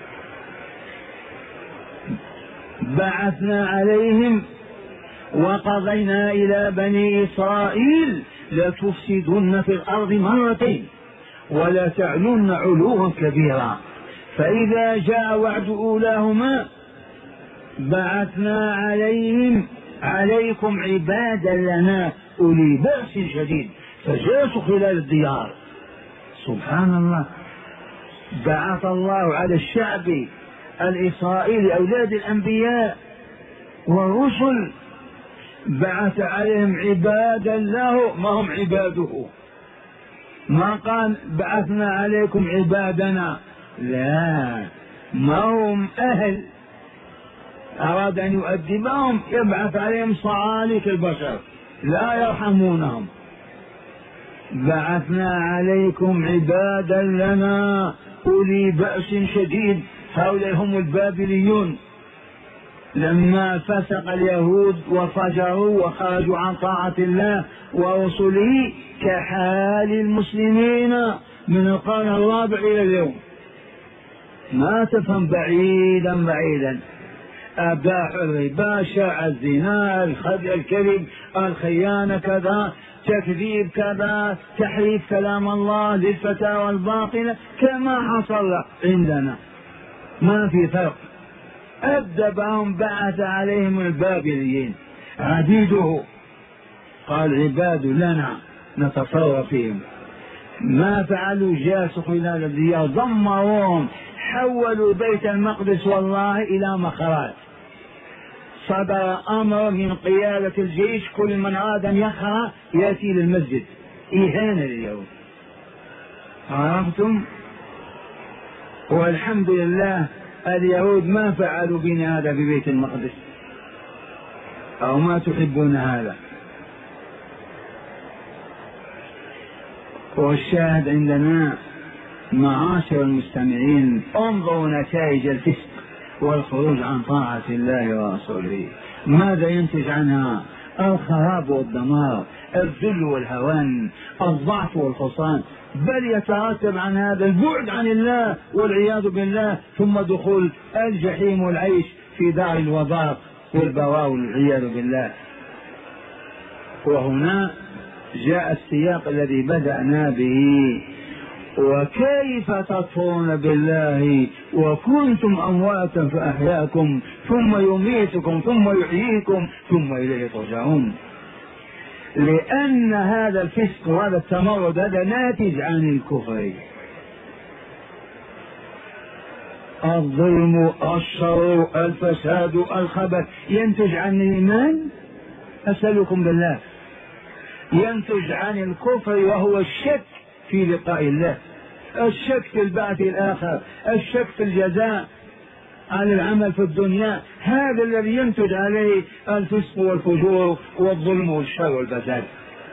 بعثنا عليهم وقضينا إلى بني إسرائيل لتفسدن في الأرض مرتين ولا تعلن علوا كبيرا، فإذا جاء وعد أولاهما بعثنا عليهم عليكم عبادا لنا أولي بأس شديد فجاسوا خلال الديار. سبحان الله، بعث الله على الشعب الإسرائيلي أولاد الأنبياء والرسل بعث عليهم عبادا له ما هم عباده. ما قال بعثنا عليكم عبادنا، لا، ما هم أهل. أراد أن يؤدبهم يبعث عليهم صعاليك البشر لا يرحمونهم. بعثنا عليكم عبادا لنا أولي بأس شديد. هؤلاء هم البابليون لما فسق اليهود وفجروا وخرجوا عن طاعة الله ورسله كحال المسلمين من القرن الرابع إلى اليوم. ما تفهم بعيدا بعيدا. أباحوا الربا، شاع الزنا، الكذب، الخيانة كذا، تكذيب كذا، تحريف كلام الله للفتاوى الباطلة كما حصل عندنا، ما في فرق. أدبهم بعث عليهم البابليين عديده، قال عباد لنا نتصرف فيهم. ما فعلوا؟ جاسوا خلال الديار دمروهم حولوا بيت المقدس والله إلى مخرات. صدر أمر من قيادة الجيش كل من أراد أن يخرى يأتي للمسجد، إهانة لليهود. عرفتم؟ والحمد لله اليهود ما فعلوا بنا هذا ببيت المقدس، أو ما تحبون هذا. والشاهد عندنا معاشر المستمعين، انظروا نتائج الفسق والخروج عن طاعة الله ورسوله، ماذا ينتج عنها؟ الخراب والدمار، الذل والهوان، الضعف والخسران، بل يترتب عن هذا البعد عن الله والعياذ بالله، ثم دخول الجحيم والعيش في دار الوباء والبواء والعياذ بالله. وهنا جاء السياق الذي بدأنا به: وكيف تكفرون بالله وكنتم أمواتا فأحياكم ثم يميتكم ثم يحييكم ثم إليه ترجعون. لأن هذا الفسق وهذا التمرد هذا ناتج عن الكفر. الظلم، الشر، الفساد، الخبث ينتج عن الإيمان؟ أسألكم بالله. ينتج عن الكفر وهو الشك في لقاء الله، الشك في البعث الآخر، الشك في الجزاء على العمل في الدنيا. هذا الذي ينتج عليه الفسق والفجور والظلم والشر والفساد.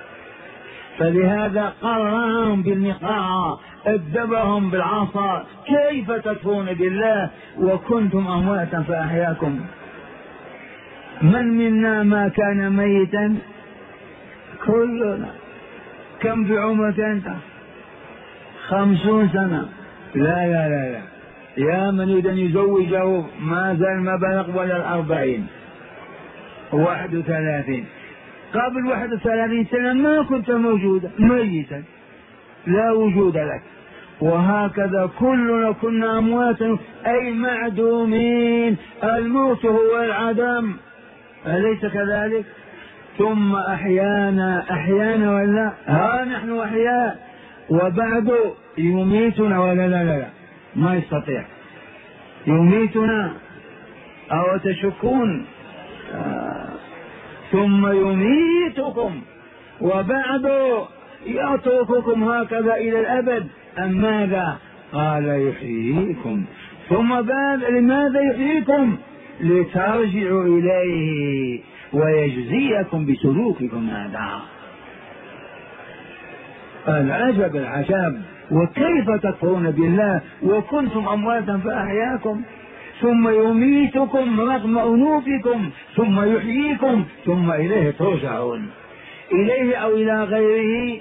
فلهذا قررهم بالنقاع، ادبهم بالعصا: كيف تكفرون بالله وكنتم أمواتا فأحياكم. من منا ما كان ميتا؟ كلنا. كم في عمرك أنت؟ خمسون سنة. لا لا لا لا، يا من يريد أن يزوجه ما زال ما بلغ ولا الأربعين، واحد وثلاثين. قبل واحد وثلاثين سنة ما كنت موجودا، ميتا لا وجود لك. وهكذا كلنا كنا أمواتا أي معدومين، الموت هو العدم، أليس كذلك؟ ثم أحيانا أحيانا ولا ها نحن أحياء، وبعد يميتنا ولا لا لا لا ما يستطيع يميتنا. أو تشكون؟ آه. ثم يميتكم وبعد يترككم هكذا إلى الأبد. أم ماذا؟ قال يحييكم. ثم بعد لماذا يحييكم؟ لترجعوا إليه ويجزيكم بسلوككم هذا. العجب العجاب. وكيف تكفرون بالله وكنتم أمواتا فأحياكم ثم يميتكم رغم أنوفكم ثم يحييكم ثم إليه ترجعون. إليه أو إلى غيره؟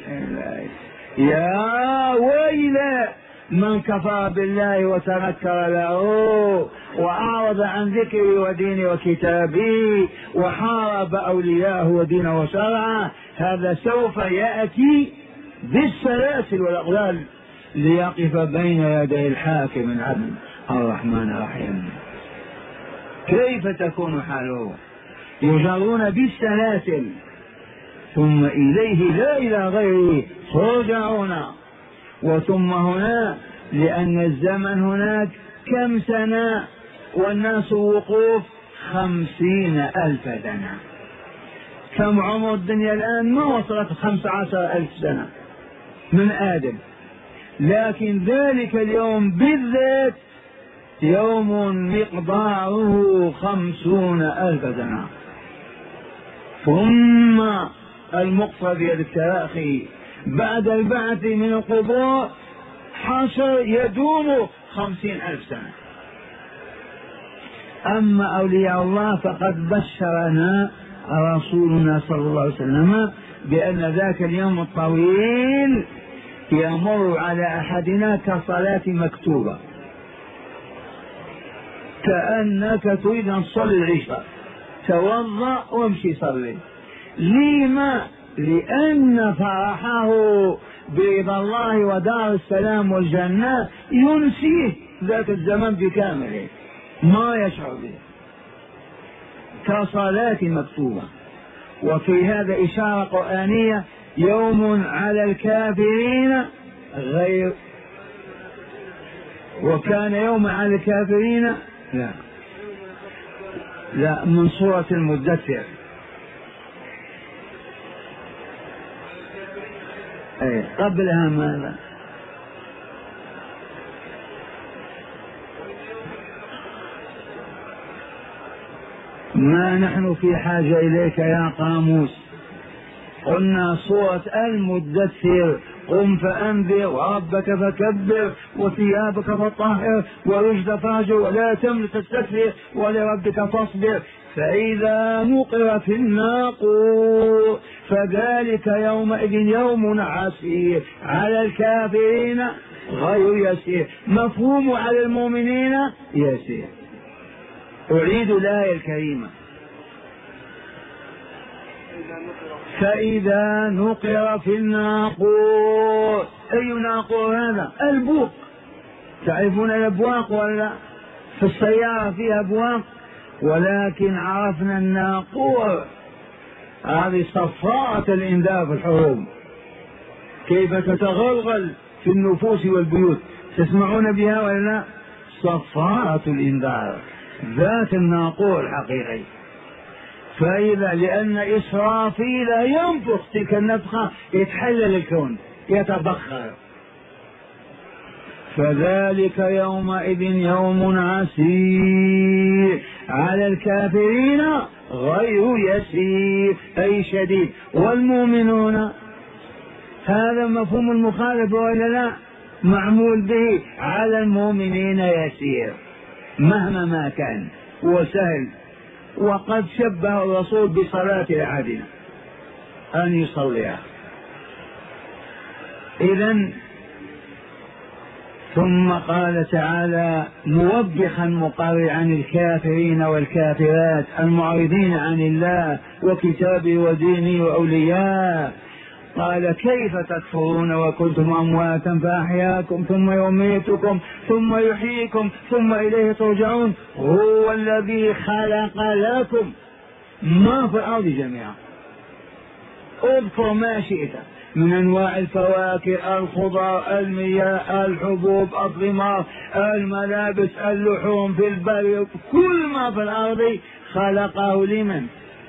يا ويل من كفر بالله وتنكر له وأعرض عن ذكري وديني وكتابي وحارب أولياءه ودينه وشرعه، هذا سوف يأتي بالسلاسل والأغلال ليقف بين يدي الحاكم العدل الرحمن الرحيم. كيف تكون حاله؟ يجرون بالسلاسل ثم إليه لا إلى غيره ترجعون. وثم هنا لأن الزمن هناك كم سنة والناس وقوف خمسين ألف سنة. كم عمر الدنيا الآن؟ ما وصلت خمس عشر ألف سنة من آدم، لكن ذلك اليوم بالذات يوم مقداره خمسون ألف سنة. ثم المقتضي التراخي بعد البعث من القبور حشر يدوم خمسين ألف سنة. أما أولياء الله فقد بشرنا رسولنا صلى الله عليه وسلم بأن ذاك اليوم الطويل يمر على أحدنا كصلاة مكتوبة، كأنك تريد أن تصلي العشاء توضأ وامشي صلي. لما؟ لأن فرحه برضا الله ودار السلام والجنة ينسيه ذاك الزمن بكامله، ما يشعر به كصلاة مكتوبة. وفي هذا إشارة قرآنية: يوم على الكافرين غير وكان يوم على الكافرين. لا لا، من سورة المدثر. أي قبلها ماذا؟ ما نحن في حاجة إليك يا قاموس. قلنا سورة المدثر، قم فأنذر وربك فكبر وثيابك فطهر ورجل فاهجر ولا تمن تستكثر ولربك فاصبر فإذا نقر في الناقور فذلك يومئذ يوم عسير على الكافرين غير يسير. مفهوم على المؤمنين يسير. أعيد الآية الكريمة: فإذا نقر في الناقور. أي ناقور هذا؟ البوق. تعرفون الأبواق ولا؟ في السيارة فيها أبواق، ولكن عرفنا الناقور هذه صفارة الإنذار في الحروب، كيف تتغلغل في النفوس والبيوت. تسمعون بها ولا لا؟ صفارة الإنذار، ذات الناقور الحقيقي. فإذا لأن إسرافيل ينفخ تلك النفخة يتحلل الكون يتبخر. فذلك يومئذ يوم عسير على الكافرين غير يسير أي شديد. والمؤمنون هذا مفهوم المخالفة ولا لا؟ معمول به على المؤمنين يسير مهما ما كان وسهل. وقد شبه الرسول بصلاة أحدنا أن يصليها. إذن ثم قال تعالى موبخا مقرعا الكافرين والكافرات المعرضين عن الله وكتابه ودينه وأولياء، قال كيف تكفرون وكنتم أمواتا فأحياكم ثم يميتكم ثم يحييكم ثم إليه ترجعون هو الذي خلق لكم ما في الأرض جميعا. اذكر ما شئت من أنواع الفواكه، الخضار، المياه، الحبوب، الثمار، الملابس، اللحوم في البر، كل ما في الأرض خلقه لمن؟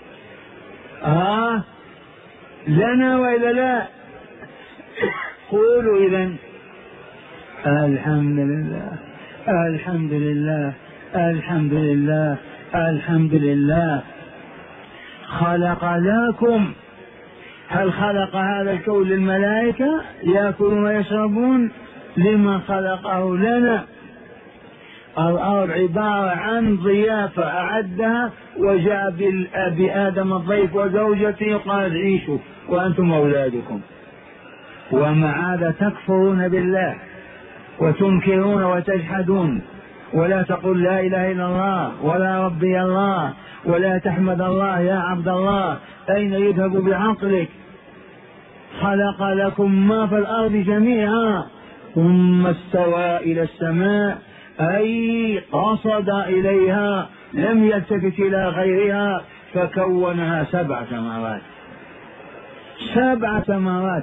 آه لنا وإلا لا؟ قولوا إذن الحمد لله الحمد لله الحمد لله الحمد لله. خلق لكم. هل خلق هذا الكون للملائكة يأكلون ويشربون؟ لما خلقه لنا. الأرض عبارة عن ضيافة أعدها وجاء بآدم الضيف وزوجته قال عيشوا وأنتم أولادكم، ومع هذا تكفرون بالله وتنكرون وتجحدون ولا تقول لا إله إلا الله ولا ربي الله ولا تحمد الله يا عبد الله. أين يذهب بعقلك؟ خلق لكم ما في الأرض جميعا ثم استوى إلى السماء أي قصد إليها لم يلتفت إلى غيرها فكونها سبع سماوات. سبع سماوات.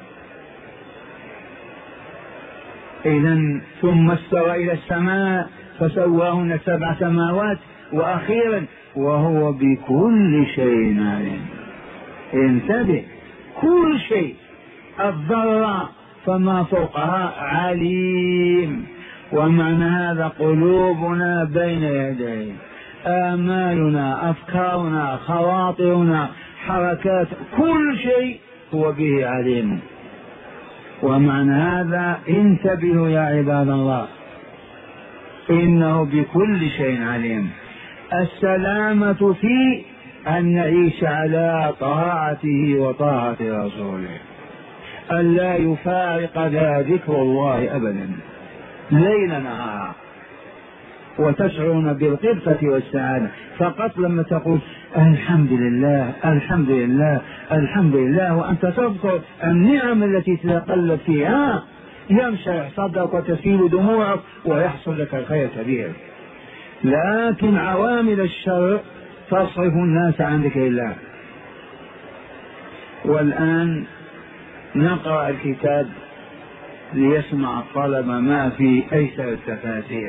إذن ثم استوى إلى السماء فسواهن سبع سماوات. وأخيرا وهو بكل شيء عليم. انتبه، كل شيء الذرة فما فوقها عليم. ومعنى هذا قلوبنا بين يديه، آمالنا، أفكارنا، خواطرنا، حركات، كل شيء هو به عليم. ومعنى هذا انتبهوا يا عباد الله إنه بكل شيء عليم. السلامة في أن نعيش على طاعته وطاعة رسوله، أن لا يفارق ذا ذكر الله أبدا ليل نهار، وتشعرون بالقبة والسعادة فقط لما تقول الحمد لله الحمد لله الحمد لله، وأنت تذكر النعم التي تتقلب فيها يمشي صدرك وتسيل دموعك ويحصل لك الخير كبير. لكن عوامل الشر تصرف الناس عن ذكر الله. والآن نقرأ الكتاب ليسمع الطلب ما في أيسر التفاسير.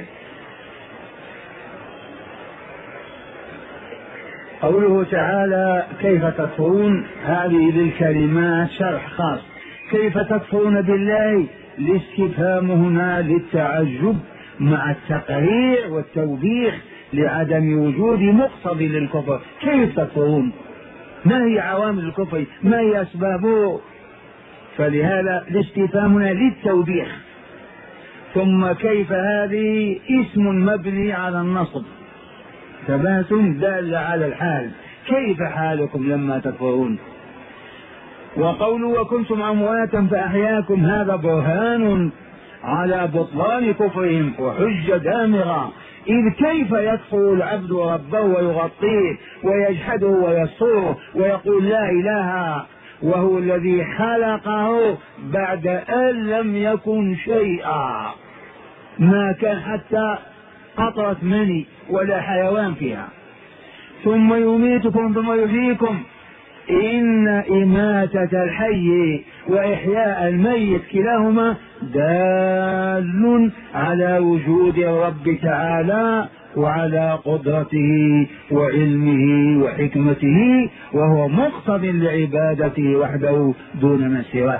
قوله تعالى كيف تكفرون، هذه للكلمات شرح خاص. كيف تكفرون بالله، الاستفهام هنا للتعجب مع التقرير والتوبيخ لعدم وجود مقتضي للكفر. كيف تكفرون؟ ما هي عوامل الكفر؟ ما هي أسبابه؟ فلهذا الاستفهام هنا للتوبيخ. ثم كيف هذه اسم مبني على النصب، ثبات دال على الحال. كيف حالكم لما تكفرون؟ وقولوا وكنتم أمواتا فأحياكم، هذا برهان على بطلان كفرهم وحجة دامغة. إذ كيف يكفر العبد ربه ويغطيه ويجحده ويصره ويقول لا إله، وهو الذي خلقه بعد أن لم يكن شيئا، ما كان حتى قطرة مني ولا حيوان فيها، ثم يميتكم ثم يحييكم. إن إماتة الحي وإحياء الميت كلاهما دال على وجود الرب تعالى وعلى قدرته وعلمه وحكمته، وهو مقتض لعبادته وحده دون من سواه.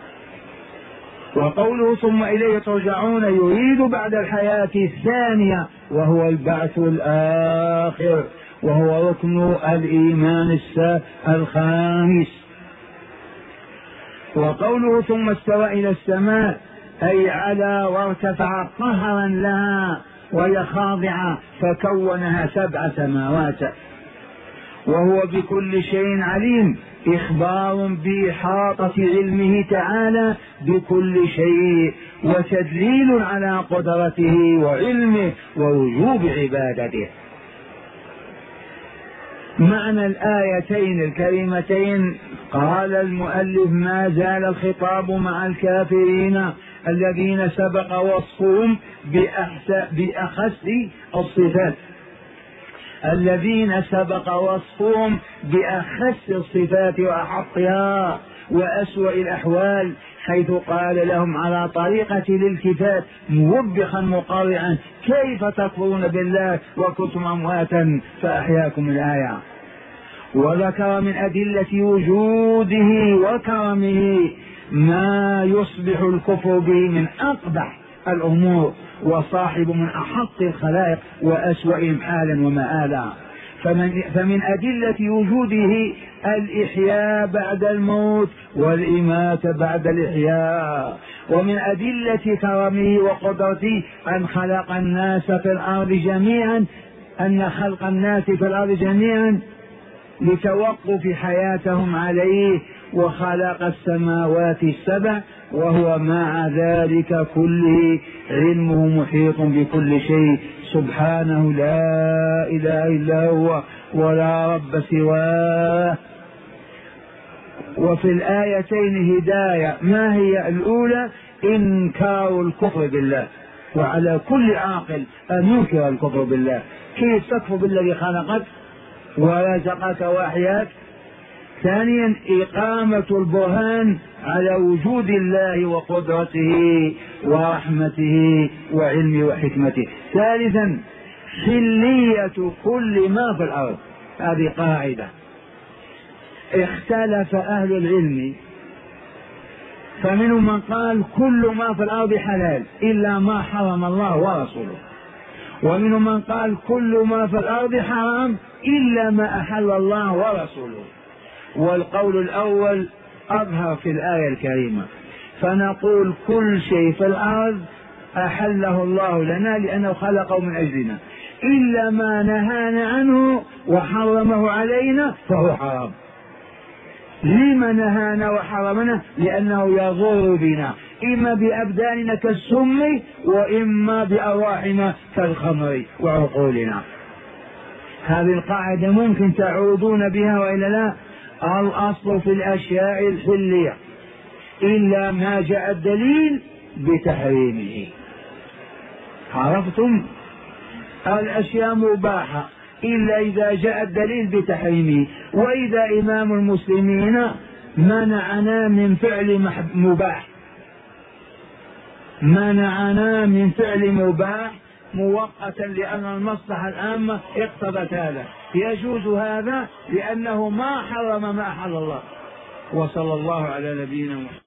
وقوله ثم إليه ترجعون يريد بعد الحياة الثانية وهو البعث الآخر، وهو ركن الإيمان الخامس. وقوله ثم استوى إلى السماء أي على وارتفع قهرا لها وهي خاضعة فكونها سبع سماوات، وهو بكل شيء عليم، إخبار بإحاطة علمه تعالى بكل شيء وتدليل على قدرته وعلمه ووجوب عبادته. معنى الآيتين الكريمتين قال المؤلف ما زال الخطاب مع الكافرين الذين سبق وصفهم بأخس الصفات الذين سبق وصفهم بأخس الصفات وأحطها وأسوأ الأحوال، حيث قال لهم على طريقة الالتفات موبخا مقارعا كيف تكفرون بالله وكنتم أمواتا فأحياكم الآية. وذكر من أدلة وجوده وكرمه ما يصبح الكفر به من أقبح الأمور وصاحب من أحط الخلائق وأسوأهم حالا ومآلا. فمن, فمن أدلة وجوده الإحياء بعد الموت والإماتة بعد الإحياء. ومن أدلة كرمه وقدرته أن خلق الناس في الأرض جميعا أن خلق الناس في الأرض جميعا لتوقف حياتهم عليه، وخلق السماوات السبع وهو مع ذلك كله علمه محيط بكل شيء سبحانه لا إله إلا هو ولا رب سواه. وفي الآيتين هداية، ما هي الأولى؟ إنكار الكفر بالله، وعلى كل عاقل أن ينكر الكفر بالله. كيف تكفر بالذي خلقك ورزقك وأحياك؟ ثانيا إقامة البرهان على وجود الله وقدرته ورحمته وعلمه وحكمته. ثالثا حلية كل ما في الأرض، هذه قاعدة اختلف أهل العلم، فمنهم من قال كل ما في الأرض حلال إلا ما حرم الله ورسوله، ومنهم من قال كل ما في الأرض حرام إلا ما أحل الله ورسوله. والقول الأول أظهر في الآية الكريمة، فنقول كل شيء في الأرض أحله الله لنا لأنه خلقه من أجلنا، إلا ما نهانا عنه وحرمه علينا فهو حرام. لما نهانا وحرمنا؟ لأنه يضر بنا، إما بأبداننا كالسم وإما بأرواحنا كالخمر وعقولنا. هذه القاعدة ممكن تعودون بها وإلا لا؟ الأصل في الأشياء الحلية إلا ما جاء الدليل بتحريمه. عرفتم؟ الأشياء مباحة إلا إذا جاء الدليل بتحريمه. وإذا إمام المسلمين منعنا من فعل مباح منعنا من فعل مباح مؤقتا لأن المصلحة العامة اقتضت هذا، يجوز هذا لأنه ما حرم ما أحل الله. وصلى الله على نبينا محمد.